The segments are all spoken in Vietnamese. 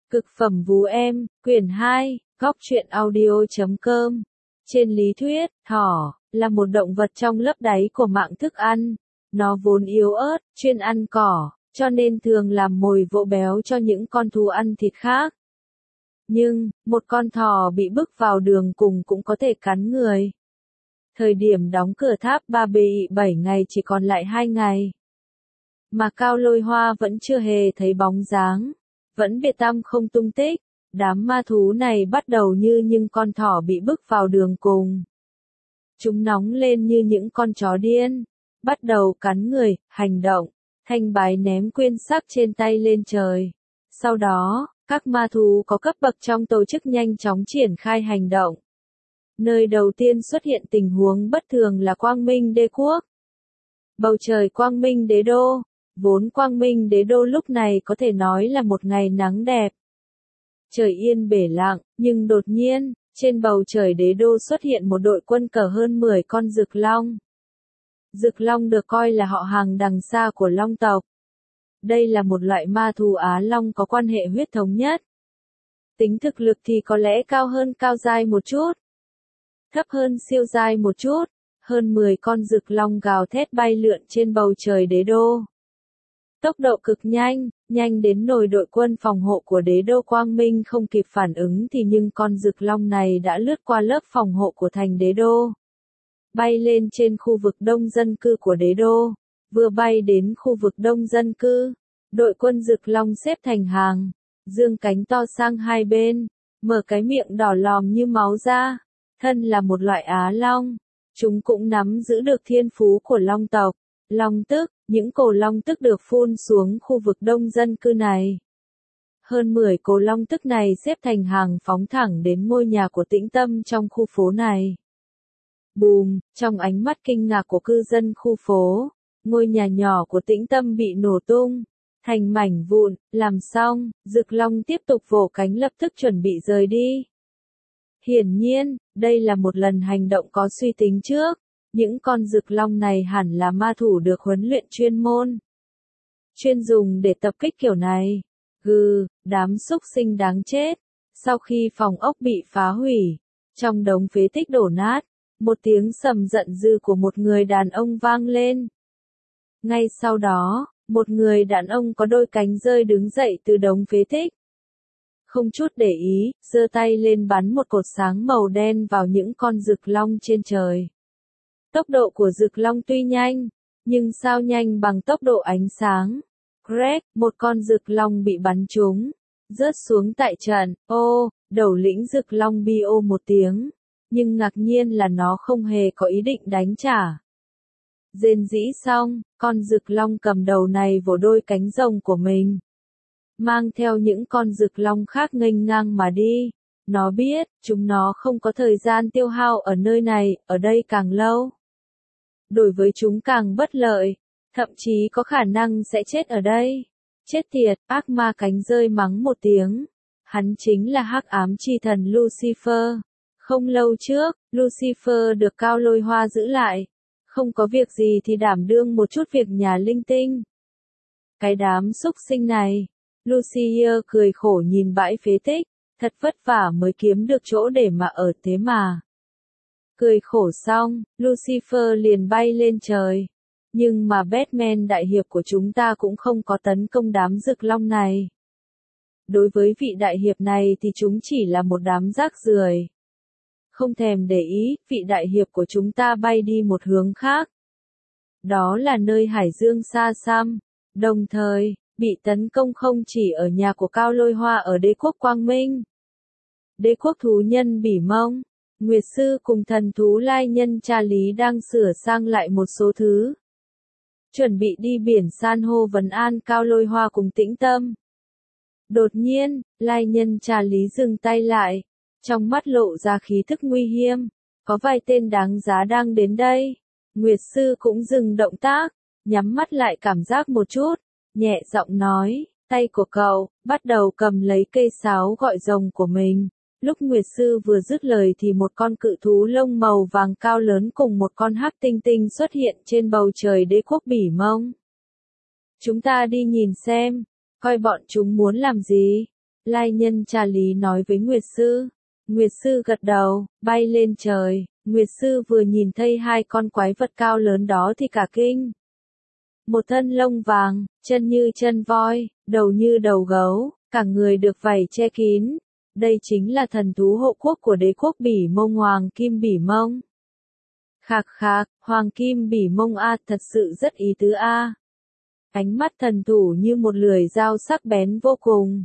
Cực phẩm vú em, quyển 2, góc truyện audio.com. Trên lý thuyết, thỏ là một động vật trong lớp đáy của mạng thức ăn. Nó vốn yếu ớt, chuyên ăn cỏ, cho nên thường làm mồi vỗ béo cho những con thú ăn thịt khác. Nhưng, một con thỏ bị bức vào đường cùng cũng có thể cắn người. Thời điểm đóng cửa tháp Ba Bị 7 ngày chỉ còn lại 2 ngày. Mà Cao Lôi Hoa vẫn chưa hề thấy bóng dáng. Vẫn biệt tăm không tung tích, đám ma thú này bắt đầu như những con thỏ bị bức vào đường cùng. Chúng nóng lên như những con chó điên, bắt đầu cắn người, hành động. Thanh Bái ném quyên sắc trên tay lên trời. Sau đó, các ma thú có cấp bậc trong tổ chức nhanh chóng triển khai hành động. Nơi đầu tiên xuất hiện tình huống bất thường là Quang Minh Đế Quốc. Bầu trời Quang Minh Đế Đô. Vốn Quang Minh Đế Đô lúc này có thể nói là một ngày nắng đẹp. Trời yên bể lặng, nhưng đột nhiên, trên bầu trời Đế Đô xuất hiện một đội quân cờ hơn 10 con rực long. Rực long được coi là họ hàng đằng xa của long tộc. Đây là một loại ma thú Á Long có quan hệ huyết thống nhất. Tính thực lực thì có lẽ cao hơn cao giai một chút. Thấp hơn siêu giai một chút. Hơn 10 con rực long gào thét bay lượn trên bầu trời Đế Đô. Tốc độ cực nhanh, nhanh đến nỗi đội quân phòng hộ của Đế Đô Quang Minh không kịp phản ứng thì nhưng con rực long này đã lướt qua lớp phòng hộ của thành Đế Đô. Bay lên trên khu vực đông dân cư của Đế Đô. Vừa bay đến khu vực đông dân cư, đội quân rực long xếp thành hàng, dương cánh to sang hai bên, mở cái miệng đỏ lòm như máu ra. Thân là một loại Á Long, chúng cũng nắm giữ được thiên phú của long tộc. Long tức, những cổ long tức được phun xuống khu vực đông dân cư này. Hơn 10 cổ long tức này xếp thành hàng phóng thẳng đến ngôi nhà của Tĩnh Tâm trong khu phố này. Bùm, trong ánh mắt kinh ngạc của cư dân khu phố, ngôi nhà nhỏ của Tĩnh Tâm bị nổ tung thành mảnh vụn. Làm xong, rực long tiếp tục vỗ cánh lập tức chuẩn bị rời đi. Hiển nhiên, đây là một lần hành động có suy tính trước. Những con rực long này hẳn là ma thủ được huấn luyện chuyên môn. Chuyên dùng để tập kích kiểu này. Gừ, đám súc sinh đáng chết. Sau khi phòng ốc bị phá hủy, trong đống phế tích đổ nát, một tiếng sầm giận dữ của một người đàn ông vang lên. Ngay sau đó, một người đàn ông có đôi cánh rơi đứng dậy từ đống phế tích. Không chút để ý, giơ tay lên bắn một cột sáng màu đen vào những con rực long trên trời. Tốc độ của rực long tuy nhanh, nhưng sao nhanh bằng tốc độ ánh sáng. Greg, một con rực long bị bắn trúng, rớt xuống tại trận. Đầu lĩnh rực long bi ô một tiếng, nhưng ngạc nhiên là nó không hề có ý định đánh trả. Rên rỉ xong, con rực long cầm đầu này vỗ đôi cánh rồng của mình, mang theo những con rực long khác nghênh ngang mà đi. Nó biết, chúng nó không có thời gian tiêu hao ở nơi này, ở đây càng lâu, đối với chúng càng bất lợi, thậm chí có khả năng sẽ chết ở đây. Chết tiệt, ác ma cánh rơi mắng một tiếng. Hắn chính là hắc ám chi thần Lucifer. Không lâu trước, Lucifer được Cao Lôi Hoa giữ lại. Không có việc gì thì đảm đương một chút việc nhà linh tinh. Cái đám súc sinh này. Lucifer cười khổ nhìn bãi phế tích. Thật vất vả mới kiếm được chỗ để mà ở thế mà. Cười khổ xong, Lucifer liền bay lên trời. Nhưng mà Batman đại hiệp của chúng ta cũng không có tấn công đám rực long này. Đối với vị đại hiệp này thì chúng chỉ là một đám rác rưởi. Không thèm để ý, vị đại hiệp của chúng ta bay đi một hướng khác. Đó là nơi hải dương xa xăm. Đồng thời, bị tấn công không chỉ ở nhà của Cao Lôi Hoa ở đế quốc Quang Minh. Đế quốc thú nhân Bỉ Mông. Nguyệt sư cùng thần thú lai nhân Cha Lý đang sửa sang lại một số thứ. Chuẩn bị đi biển san hô vấn an Cao Lôi Hoa cùng Tĩnh Tâm. Đột nhiên, lai nhân Cha Lý dừng tay lại. Trong mắt lộ ra khí thức nguy hiểm. Có vài tên đáng giá đang đến đây. Nguyệt sư cũng dừng động tác. Nhắm mắt lại cảm giác một chút. Nhẹ giọng nói, tay của cậu, bắt đầu cầm lấy cây sáo gọi rồng của mình. Lúc Nguyệt sư vừa dứt lời thì một con cự thú lông màu vàng cao lớn cùng một con hắc tinh tinh xuất hiện trên bầu trời đế quốc Bỉ Mông. Chúng ta đi nhìn xem, coi bọn chúng muốn làm gì. Lai nhân cha lý nói với Nguyệt Sư. Nguyệt Sư gật đầu, bay lên trời. Nguyệt Sư vừa nhìn thấy hai con quái vật cao lớn đó thì cả kinh. Một thân lông vàng, chân như chân voi, đầu như đầu gấu, cả người được vảy che kín. Đây chính là thần thú hộ quốc của đế quốc Bỉ Mông Hoàng Kim Bỉ Mông. Khạc khạc, Hoàng Kim Bỉ Mông a, thật sự rất ý tứ a. Ánh mắt thần thủ như một lưỡi dao sắc bén vô cùng.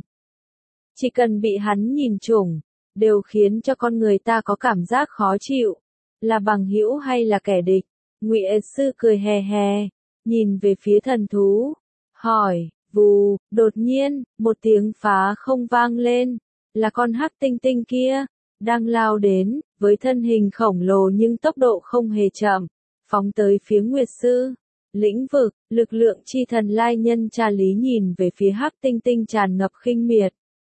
Chỉ cần bị hắn nhìn trúng, đều khiến cho con người ta có cảm giác khó chịu. Là bằng hữu hay là kẻ địch? Ngụy Sư cười hè hè, nhìn về phía thần thú, hỏi, vù, đột nhiên, một tiếng phá không vang lên, là con hắc tinh tinh kia, đang lao đến, với thân hình khổng lồ nhưng tốc độ không hề chậm, phóng tới phía Nguyệt Sư. Lĩnh vực, lực lượng chi thần Lai nhân cha lý nhìn về phía hắc tinh tinh tràn ngập khinh miệt.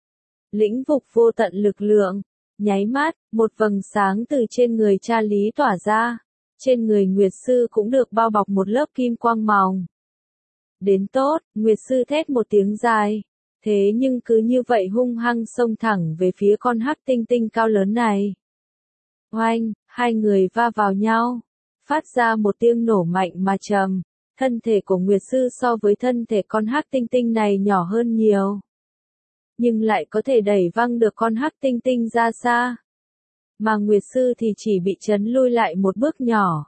Lĩnh vực vô tận lực lượng, nháy mắt, một vầng sáng từ trên người cha lý tỏa ra. Trên người Nguyệt Sư cũng được bao bọc một lớp kim quang mỏng. Đến tốt, Nguyệt Sư thét một tiếng dài. Thế nhưng cứ như vậy hung hăng xông thẳng về phía con hắc tinh tinh cao lớn này. Oanh, hai người va vào nhau, phát ra một tiếng nổ mạnh mà trầm. Thân thể của Nguyệt Sư so với thân thể con hắc tinh tinh này nhỏ hơn nhiều. Nhưng lại có thể đẩy văng được con hắc tinh tinh ra xa. Mà Nguyệt Sư thì chỉ bị chấn lui lại một bước nhỏ.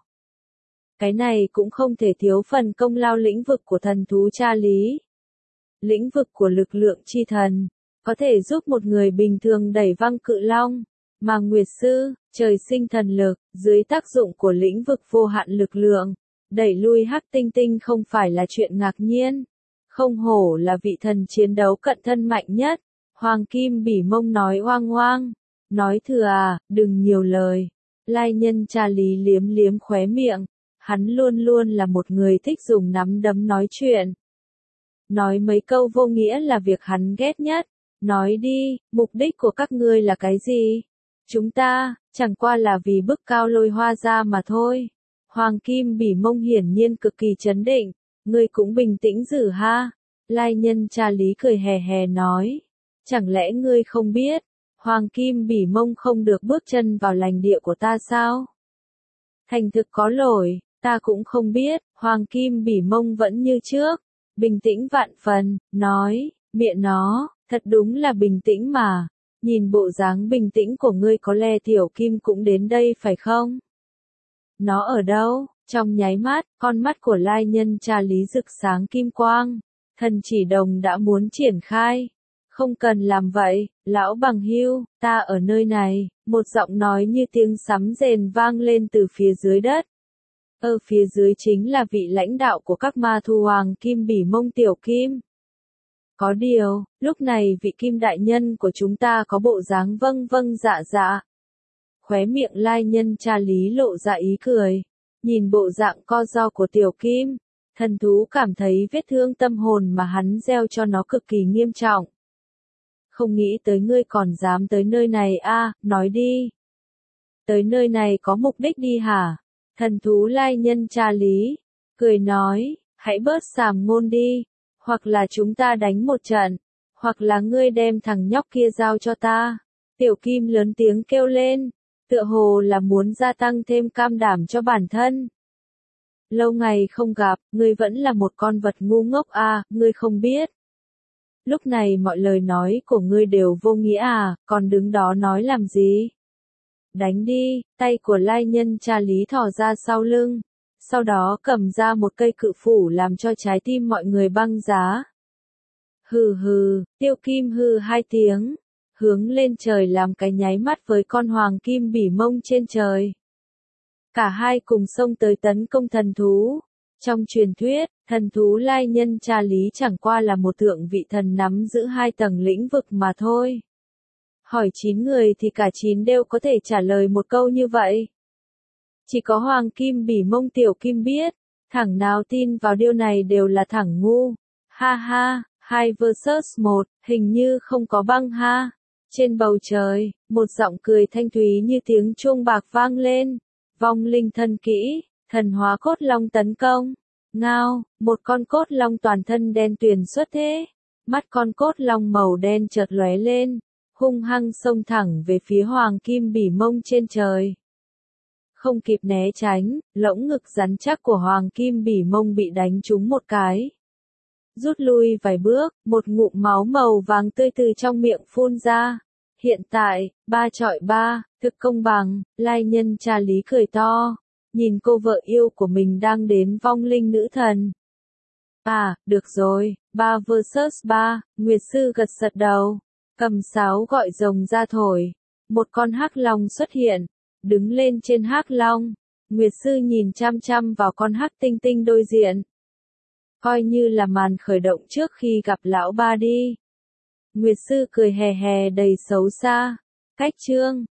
Cái này cũng không thể thiếu phần công lao lĩnh vực của thần thú cha lý. Lĩnh vực của lực lượng chi thần, có thể giúp một người bình thường đẩy văng cự long. Mà Nguyệt Sư, trời sinh thần lực, dưới tác dụng của lĩnh vực vô hạn lực lượng, đẩy lui hắc tinh tinh không phải là chuyện ngạc nhiên. Không hổ là vị thần chiến đấu cận thân mạnh nhất. Hoàng Kim Bỉ Mông nói oang oang. Nói thừa à, đừng nhiều lời. Lai nhân cha lý liếm liếm khóe miệng. Hắn luôn luôn là một người thích dùng nắm đấm nói chuyện. Nói mấy câu vô nghĩa là việc hắn ghét nhất. Nói đi, mục đích của các ngươi là cái gì? Chúng ta, chẳng qua là vì bức cao lôi hoa ra mà thôi. Hoàng Kim Bỉ Mông hiển nhiên cực kỳ chấn định. Ngươi cũng bình tĩnh dữ ha. Lai nhân cha lý cười hè hè nói. Chẳng lẽ ngươi không biết, Hoàng Kim Bỉ Mông không được bước chân vào lãnh địa của ta sao? Thành thực có lỗi, ta cũng không biết. Hoàng Kim Bỉ Mông vẫn như trước, bình tĩnh vạn phần, nói, miệng nó, thật đúng là bình tĩnh mà. Nhìn bộ dáng bình tĩnh của ngươi có lẽ Tiểu Kim cũng đến đây phải không? Nó ở đâu? Trong nháy mắt, con mắt của Lai nhân cha lý rực sáng kim quang. Thần chỉ đồng đã muốn triển khai. Không cần làm vậy, lão bằng hưu, ta ở nơi này. Một giọng nói như tiếng sấm rền vang lên từ phía dưới đất. Ở phía dưới chính là vị lãnh đạo của các ma thu Hoàng Kim Bỉ Mông Tiểu Kim. Có điều, lúc này vị Kim đại nhân của chúng ta có bộ dáng vâng vâng dạ dạ. Khóe miệng Lai nhân cha lý lộ ra ý cười. Nhìn bộ dạng co ro của Tiểu Kim, thần thú cảm thấy vết thương tâm hồn mà hắn gieo cho nó cực kỳ nghiêm trọng. Không nghĩ tới ngươi còn dám tới nơi này a, nói đi. Tới nơi này có mục đích đi hả? Thần thú Lai nhân cha lý, cười nói, hãy bớt sàm ngôn đi, hoặc là chúng ta đánh một trận, hoặc là ngươi đem thằng nhóc kia giao cho ta. Tiểu Kim lớn tiếng kêu lên, tựa hồ là muốn gia tăng thêm cam đảm cho bản thân. Lâu ngày không gặp, ngươi vẫn là một con vật ngu ngốc à, ngươi không biết. Lúc này mọi lời nói của ngươi đều vô nghĩa à, còn đứng đó nói làm gì? Đánh đi, tay của Lai nhân cha lý thò ra sau lưng, sau đó cầm ra một cây cự phủ làm cho trái tim mọi người băng giá. Hừ hừ, Tiểu Kim hừ hai tiếng, hướng lên trời làm cái nháy mắt với con Hoàng Kim Bỉ Mông trên trời. Cả hai cùng xông tới tấn công thần thú. Trong truyền thuyết, thần thú Lai nhân cha lý chẳng qua là một thượng vị thần nắm giữ hai tầng lĩnh vực mà thôi. Hỏi 9 người thì cả 9 đều có thể trả lời một câu như vậy. Chỉ có Hoàng Kim Bỉ Mông Tiểu Kim biết, thằng nào tin vào điều này đều là thằng ngu. Ha ha, 2 vs 1, hình như không có băng ha. Trên bầu trời, một giọng cười thanh thúy như tiếng chuông bạc vang lên. Vong linh thân kỹ, thần hóa cốt long tấn công. Ngao, một con cốt long toàn thân đen tuyền xuất thế. Mắt con cốt long màu đen chợt lóe lên, hung hăng xông thẳng về phía Hoàng Kim Bỉ Mông trên trời. Không kịp né tránh, lỗng ngực rắn chắc của Hoàng Kim Bỉ Mông bị đánh trúng một cái. Rút lui vài bước, một ngụm máu màu vàng tươi từ trong miệng phun ra. Hiện tại, 3-3, thực công bằng, lai nhân cha Lý cười to, nhìn cô vợ yêu của mình đang đến vong linh nữ thần. À, được rồi, 3 vs 3, Nguyệt Sư gật gật đầu, cầm sáo gọi rồng ra thổi. Một con hắc long xuất hiện, đứng lên trên hắc long. Nguyệt Sư nhìn chăm chăm vào con hắc tinh tinh đối diện. Coi như là màn khởi động trước khi gặp lão ba đi. Nguyệt Sư cười hè hè đầy xấu xa. Cách chương